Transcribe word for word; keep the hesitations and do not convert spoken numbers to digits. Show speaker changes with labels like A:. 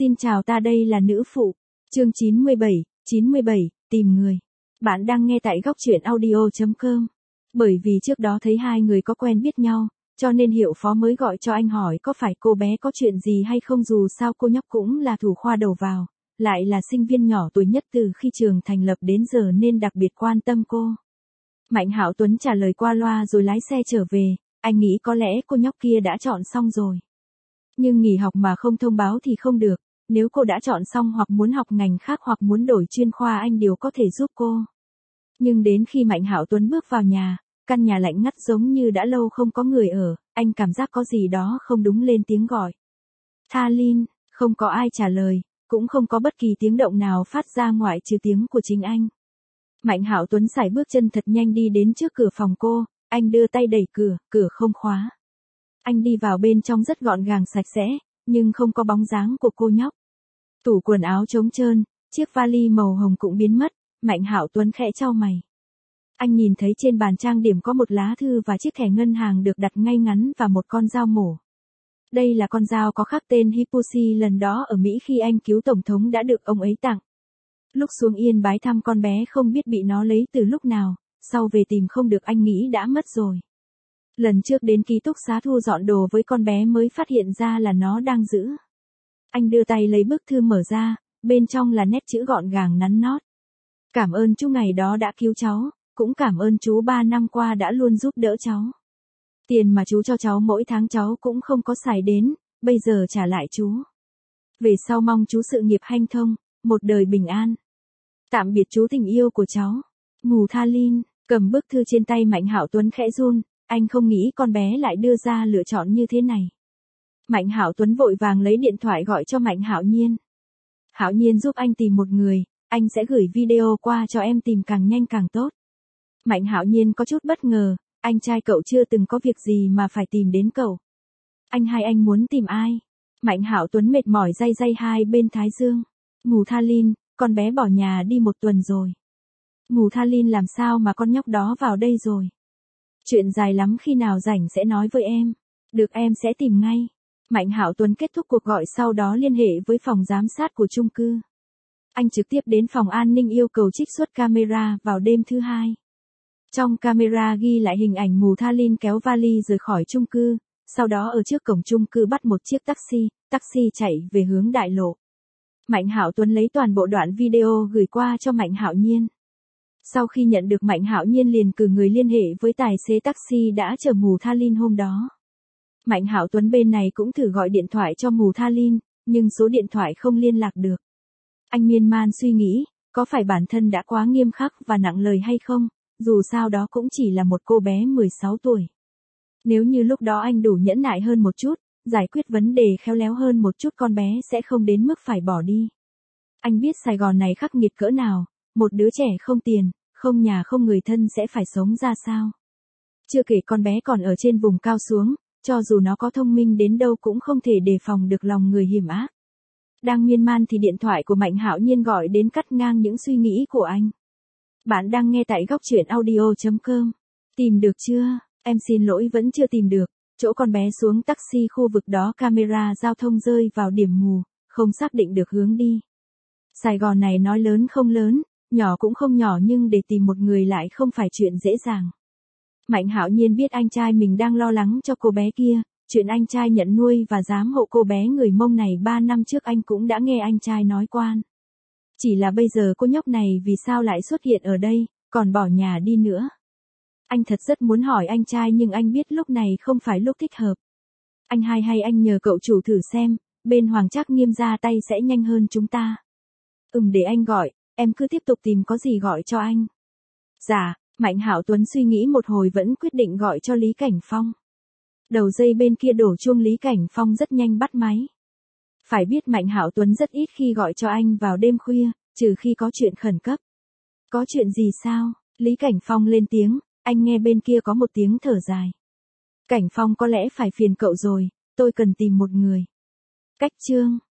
A: Xin chào, ta đây là nữ phụ. Chương chín mươi bảy, chín mươi bảy, tìm người. Bạn đang nghe tại góc truyện audio chấm com. Bởi vì trước đó thấy hai người có quen biết nhau, cho nên Hiệu Phó mới gọi cho anh hỏi có phải cô bé có chuyện gì hay không, dù sao cô nhóc cũng là thủ khoa đầu vào, lại là sinh viên nhỏ tuổi nhất từ khi trường thành lập đến giờ nên đặc biệt quan tâm cô. Mạnh Hạo Tuấn trả lời qua loa rồi lái xe trở về, anh nghĩ có lẽ cô nhóc kia đã chọn xong rồi. Nhưng nghỉ học mà không thông báo thì không được, nếu cô đã chọn xong hoặc muốn học ngành khác hoặc muốn đổi chuyên khoa anh đều có thể giúp cô. Nhưng đến khi Mạnh Hạo Tuấn bước vào nhà, căn nhà lạnh ngắt giống như đã lâu không có người ở, anh cảm giác có gì đó không đúng, lên tiếng gọi. Tha Linh, không có ai trả lời, cũng không có bất kỳ tiếng động nào phát ra ngoại trừ tiếng của chính anh. Mạnh Hạo Tuấn sải bước chân thật nhanh đi đến trước cửa phòng cô, anh đưa tay đẩy cửa, cửa không khóa. Anh đi vào bên trong rất gọn gàng sạch sẽ, nhưng không có bóng dáng của cô nhóc. Tủ quần áo trống trơn, chiếc vali màu hồng cũng biến mất, Mạnh Hạo Tuấn khẽ chau mày. Anh nhìn thấy trên bàn trang điểm có một lá thư và chiếc thẻ ngân hàng được đặt ngay ngắn và một con dao mổ. Đây là con dao có khắc tên Hippocrates lần đó ở Mỹ khi anh cứu Tổng thống đã được ông ấy tặng. Lúc xuống Yên Bái thăm con bé không biết bị nó lấy từ lúc nào, sau về tìm không được anh nghĩ đã mất rồi. Lần trước đến ký túc xá thu dọn đồ với con bé mới phát hiện ra là nó đang giữ. Anh đưa tay lấy bức thư mở ra, bên trong là nét chữ gọn gàng nắn nót. Cảm ơn chú ngày đó đã cứu cháu, cũng cảm ơn chú ba năm qua đã luôn giúp đỡ cháu. Tiền mà chú cho cháu mỗi tháng cháu cũng không có xài đến, bây giờ trả lại chú. Về sau mong chú sự nghiệp hanh thông, một đời bình an. Tạm biệt chú tình yêu của cháu. Mù Tha Linh, cầm bức thư trên tay Mạnh Hạo Tuấn khẽ run, anh không nghĩ con bé lại đưa ra lựa chọn như thế này. Mạnh Hạo Tuấn vội vàng lấy điện thoại gọi cho Mạnh Hạo Nhiên. Hạo Nhiên giúp anh tìm một người, anh sẽ gửi video qua cho em tìm càng nhanh càng tốt. Mạnh Hạo Nhiên có chút bất ngờ, anh trai cậu chưa từng có việc gì mà phải tìm đến cậu. Anh hay anh muốn tìm ai? Mạnh Hạo Tuấn mệt mỏi day day hai bên thái dương. Mù Tha Linh, con bé bỏ nhà đi một tuần rồi. Mù Tha Linh, làm sao mà con nhóc đó vào đây rồi? Chuyện dài lắm, khi nào rảnh sẽ nói với em. Được, em sẽ tìm ngay. Mạnh Hạo Tuấn kết thúc cuộc gọi, sau đó liên hệ với phòng giám sát của chung cư. Anh trực tiếp đến phòng an ninh yêu cầu trích xuất camera vào đêm thứ hai. Trong camera ghi lại hình ảnh Mù Tha Linh kéo vali rời khỏi chung cư, sau đó ở trước cổng chung cư bắt một chiếc taxi, taxi chạy về hướng đại lộ. Mạnh Hạo Tuấn lấy toàn bộ đoạn video gửi qua cho Mạnh Hạo Nhiên. Sau khi nhận được, Mạnh Hạo Nhiên liền cử người liên hệ với tài xế taxi đã chở Mù Tha Linh hôm đó. Mạnh Hạo Tuấn bên này cũng thử gọi điện thoại cho Mù Tha Linh, nhưng số điện thoại không liên lạc được. Anh miên man suy nghĩ, có phải bản thân đã quá nghiêm khắc và nặng lời hay không, dù sao đó cũng chỉ là một cô bé mười sáu tuổi. Nếu như lúc đó anh đủ nhẫn nại hơn một chút, giải quyết vấn đề khéo léo hơn một chút, con bé sẽ không đến mức phải bỏ đi. Anh biết Sài Gòn này khắc nghiệt cỡ nào, một đứa trẻ không tiền, không nhà không người thân sẽ phải sống ra sao. Chưa kể con bé còn ở trên vùng cao xuống, cho dù nó có thông minh đến đâu cũng không thể đề phòng được lòng người hiểm ác. Đang miên man thì điện thoại của Mạnh Hạo Nhiên gọi đến, cắt ngang những suy nghĩ của anh. Bạn đang nghe tại góc truyện audio chấm com. Tìm được chưa? Em xin lỗi, vẫn chưa tìm được. Chỗ con bé xuống taxi khu vực đó camera giao thông rơi vào điểm mù, không xác định được hướng đi. Sài Gòn này nói lớn không lớn, nhỏ cũng không nhỏ, nhưng để tìm một người lại không phải chuyện dễ dàng. Mạnh Hạo Nhiên biết anh trai mình đang lo lắng cho cô bé kia, chuyện anh trai nhận nuôi và giám hộ cô bé người Mông này ba năm trước anh cũng đã nghe anh trai nói quan. Chỉ là bây giờ cô nhóc này vì sao lại xuất hiện ở đây, còn bỏ nhà đi nữa. Anh thật rất muốn hỏi anh trai nhưng anh biết lúc này không phải lúc thích hợp. Anh hai hay anh nhờ cậu chủ thử xem, bên Hoàng Trác Nghiêm ra tay sẽ nhanh hơn chúng ta. Ừm, để anh gọi, em cứ tiếp tục tìm, có gì gọi cho anh. Dạ, Mạnh Hạo Tuấn suy nghĩ một hồi vẫn quyết định gọi cho Lý Cảnh Phong. Đầu dây bên kia đổ chuông, Lý Cảnh Phong rất nhanh bắt máy. Phải biết Mạnh Hạo Tuấn rất ít khi gọi cho anh vào đêm khuya, trừ khi có chuyện khẩn cấp. Có chuyện gì sao? Lý Cảnh Phong lên tiếng, anh nghe bên kia có một tiếng thở dài. Cảnh Phong, có lẽ phải phiền cậu rồi, tôi cần tìm một người. Cách chương.